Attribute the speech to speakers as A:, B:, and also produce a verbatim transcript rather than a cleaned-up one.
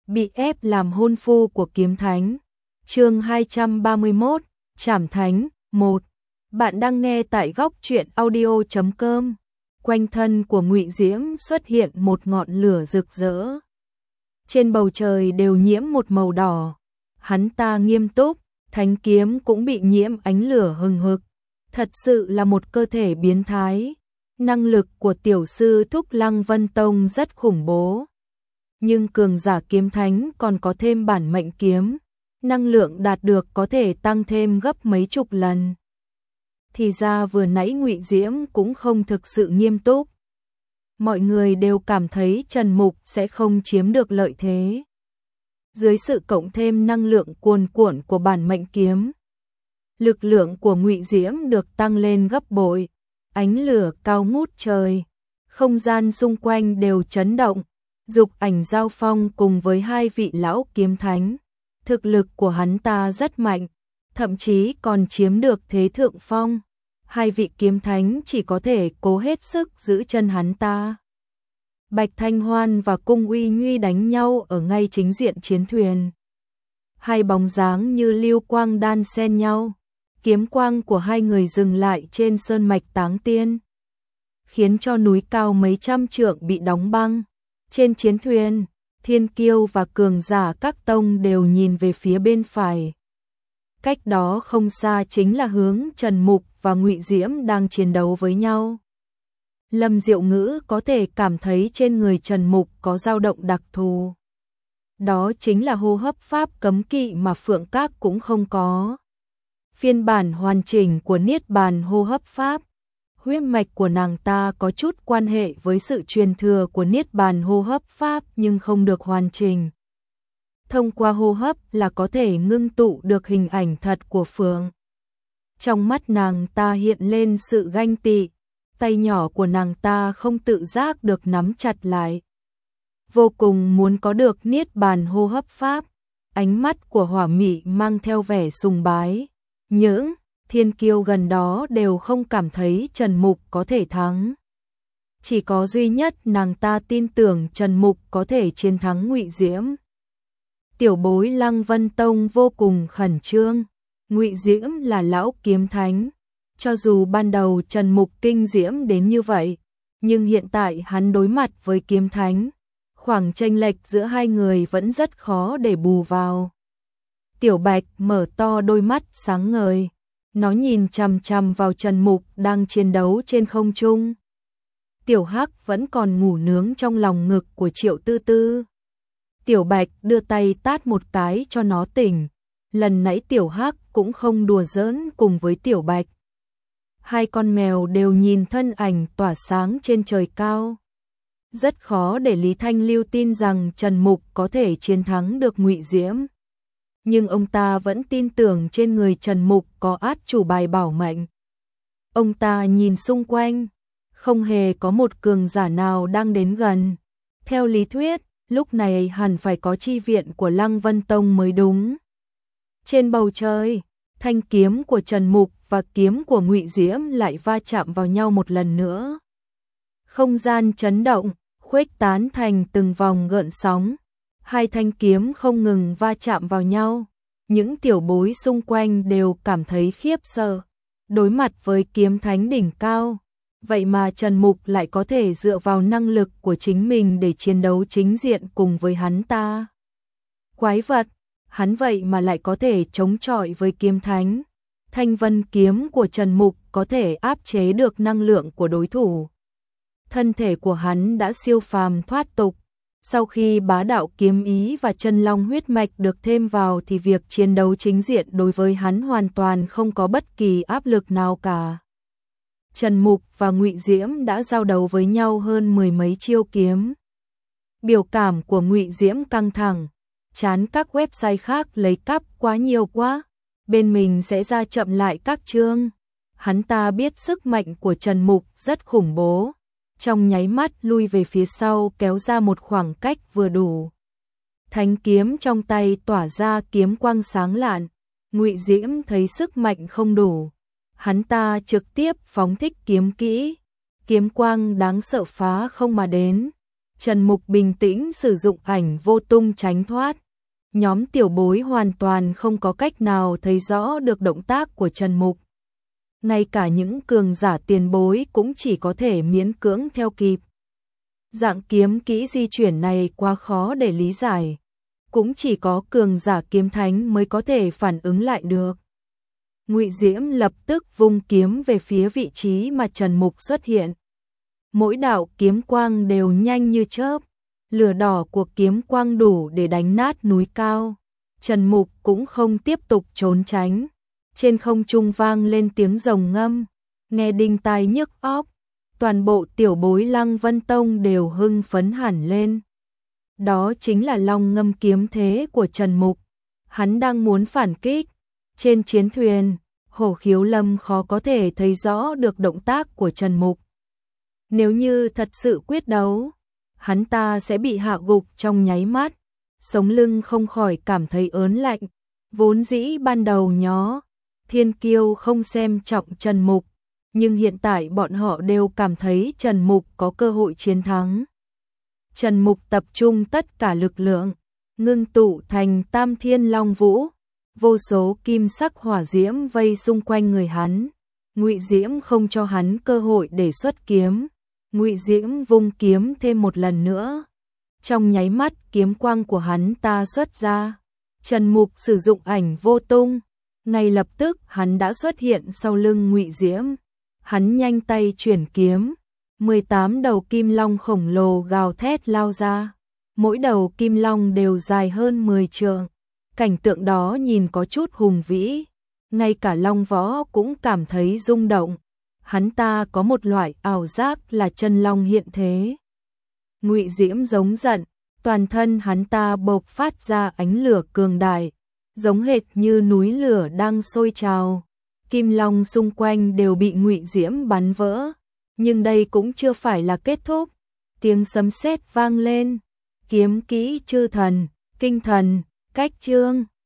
A: bị ép làm hôn phu của kiếm thánh. Chương hai trăm ba mươi mốt, Trảm Thánh, một. Bạn đang nghe tại góc truyện audio chấm com. Quanh thân của Ngụy Diễm xuất hiện một ngọn lửa rực rỡ. Trên bầu trời đều nhiễm một màu đỏ. Hắn ta nghiêm túc, thánh kiếm cũng bị nhiễm ánh lửa hừng hực. Thật sự là một cơ thể biến thái. Năng lực của tiểu sư thúc Lăng Vân Tông rất khủng bố. Nhưng cường giả kiếm thánh còn có thêm bản mệnh kiếm. Năng lượng đạt được có thể tăng thêm gấp mấy chục lần. Thì ra vừa nãy Ngụy Diễm cũng không thực sự nghiêm túc. Mọi người đều cảm thấy Trần Mục sẽ không chiếm được lợi thế. Dưới sự cộng thêm năng lượng cuồn cuộn của bản mệnh kiếm, lực lượng của Ngụy Diễm được tăng lên gấp bội. Ánh lửa cao ngút trời, không gian xung quanh đều chấn động. Dục Ảnh giao phong cùng với hai vị lão kiếm thánh. Thực lực của hắn ta rất mạnh, thậm chí còn chiếm được thế thượng phong. Hai vị kiếm thánh chỉ có thể cố hết sức giữ chân hắn ta. Bạch Thanh Hoan và Cung Uy Nhuy đánh nhau ở ngay chính diện chiến thuyền. Hai bóng dáng như lưu quang đan xen nhau. Kiếm quang của hai người dừng lại trên sơn mạch Táng Tiên, khiến cho núi cao mấy trăm trượng bị đóng băng. Trên chiến thuyền, thiên kiêu và cường giả các tông đều nhìn về phía bên phải. Cách đó không xa chính là hướng Trần Mục và Ngụy Diễm đang chiến đấu với nhau. Lâm Diệu Ngữ có thể cảm thấy trên người Trần Mục có dao động đặc thù. Đó chính là hô hấp pháp cấm kỵ mà Phượng Các cũng không có. Phiên bản hoàn chỉnh của Niết Bàn hô hấp pháp. Huyết mạch của nàng ta có chút quan hệ với sự truyền thừa của Niết Bàn hô hấp pháp nhưng không được hoàn chỉnh. Thông qua hô hấp là có thể ngưng tụ được hình ảnh thật của Phượng. Trong mắt nàng ta hiện lên sự ganh tị, tay nhỏ của nàng ta không tự giác được nắm chặt lại. Vô cùng muốn có được Niết Bàn hô hấp pháp. Ánh mắt của Hỏa Mị mang theo vẻ sùng bái. Những thiên kiêu gần đó đều không cảm thấy Trần Mục có thể thắng. Chỉ có duy nhất nàng ta tin tưởng Trần Mục có thể chiến thắng Ngụy Diễm. Tiểu bối Lăng Vân Tông vô cùng khẩn trương. Ngụy Diễm là lão kiếm thánh. Cho dù ban đầu Trần Mục kinh diễm đến như vậy, nhưng hiện tại hắn đối mặt với kiếm thánh. Khoảng chênh lệch giữa hai người vẫn rất khó để bù vào. Tiểu Bạch mở to đôi mắt sáng ngời. Nó nhìn chằm chằm vào Trần Mục đang chiến đấu trên không trung. Tiểu Hắc vẫn còn ngủ nướng trong lòng ngực của Triệu Tư Tư. Tiểu Bạch đưa tay tát một cái cho nó tỉnh. Lần nãy Tiểu Hắc cũng không đùa giỡn cùng với Tiểu Bạch. Hai con mèo đều nhìn thân ảnh tỏa sáng trên trời cao. Rất khó để Lý Thanh Lưu tin rằng Trần Mục có thể chiến thắng được Ngụy Diễm. Nhưng ông ta vẫn tin tưởng trên người Trần Mục có át chủ bài bảo mệnh. Ông ta nhìn xung quanh, không hề có một cường giả nào đang đến gần. Theo lý thuyết, lúc này hẳn phải có chi viện của Lăng Vân Tông mới đúng. Trên bầu trời, thanh kiếm của Trần Mục và kiếm của Ngụy Diễm lại va chạm vào nhau một lần nữa. Không gian chấn động, khuếch tán thành từng vòng gợn sóng. Hai thanh kiếm không ngừng va chạm vào nhau. Những tiểu bối xung quanh đều cảm thấy khiếp sợ. Đối mặt với kiếm thánh đỉnh cao, vậy mà Trần Mục lại có thể dựa vào năng lực của chính mình để chiến đấu chính diện cùng với hắn ta. Quái vật, hắn vậy mà lại có thể chống chọi với kiếm thánh. Thanh vân kiếm của Trần Mục có thể áp chế được năng lượng của đối thủ. Thân thể của hắn đã siêu phàm thoát tục. Sau khi bá đạo kiếm ý và chân long huyết mạch được thêm vào thì việc chiến đấu chính diện đối với hắn hoàn toàn không có bất kỳ áp lực nào cả. Trần Mục và Ngụy Diễm đã giao đấu với nhau hơn mười mấy chiêu kiếm. Biểu cảm của Ngụy Diễm căng thẳng, chán các website khác lấy cắp quá nhiều quá, bên mình sẽ ra chậm lại các chương. Hắn ta biết sức mạnh của Trần Mục rất khủng bố. Trong nháy mắt lui về phía sau kéo ra một khoảng cách vừa đủ. Thánh kiếm trong tay tỏa ra kiếm quang sáng lạn. Ngụy Diễm thấy sức mạnh không đủ. Hắn ta trực tiếp phóng thích kiếm kỹ. Kiếm quang đáng sợ phá không mà đến. Trần Mục bình tĩnh sử dụng ảnh vô tung tránh thoát. Nhóm tiểu bối hoàn toàn không có cách nào thấy rõ được động tác của Trần Mục. Ngay cả những cường giả tiền bối cũng chỉ có thể miễn cưỡng theo kịp. Dạng kiếm kỹ di chuyển này quá khó để lý giải. Cũng chỉ có cường giả kiếm thánh mới có thể phản ứng lại được. Ngụy Diễm lập tức vung kiếm về phía vị trí mà Trần Mục xuất hiện. Mỗi đạo kiếm quang đều nhanh như chớp, lửa đỏ của kiếm quang đủ để đánh nát núi cao. Trần Mục cũng không tiếp tục trốn tránh. Trên không trung vang lên tiếng rồng ngâm, nghe đinh tai nhức óc. Toàn bộ tiểu bối Lăng Vân Tông đều hưng phấn hẳn lên. Đó chính là long ngâm kiếm thế của Trần Mục. Hắn đang muốn phản kích. Trên chiến thuyền, Hổ Khiếu Lâm khó có thể thấy rõ được động tác của Trần Mục. Nếu như thật sự quyết đấu, hắn ta sẽ bị hạ gục trong nháy mắt. Sống lưng không khỏi cảm thấy ớn lạnh. Vốn dĩ ban đầu nhó, Thiên Kiêu không xem trọng Trần Mục, nhưng hiện tại bọn họ đều cảm thấy Trần Mục có cơ hội chiến thắng. Trần Mục tập trung tất cả lực lượng, ngưng tụ thành Tam Thiên Long Vũ, vô số kim sắc hỏa diễm vây xung quanh người hắn. Ngụy Diễm không cho hắn cơ hội để xuất kiếm. Ngụy Diễm vung kiếm thêm một lần nữa. Trong nháy mắt kiếm quang của hắn ta xuất ra. Trần Mục sử dụng ảnh vô tung, ngay lập tức hắn đã xuất hiện sau lưng Ngụy Diễm. Hắn nhanh tay chuyển kiếm, mười tám đầu kim long khổng lồ gào thét lao ra. Mỗi đầu kim long đều dài hơn mười trượng. Cảnh tượng đó nhìn có chút hùng vĩ, ngay cả Long Võ cũng cảm thấy rung động. Hắn ta có một loại ảo giác là chân long hiện thế. Ngụy Diễm giống giận, toàn thân hắn ta bộc phát ra ánh lửa cường đại, giống hệt như núi lửa đang sôi trào. Kim long xung quanh đều bị Ngụy Diễm bắn vỡ, nhưng đây cũng chưa phải là kết thúc. Tiếng sấm sét vang lên, kiếm kỹ chư thần, kinh thần, cách chương.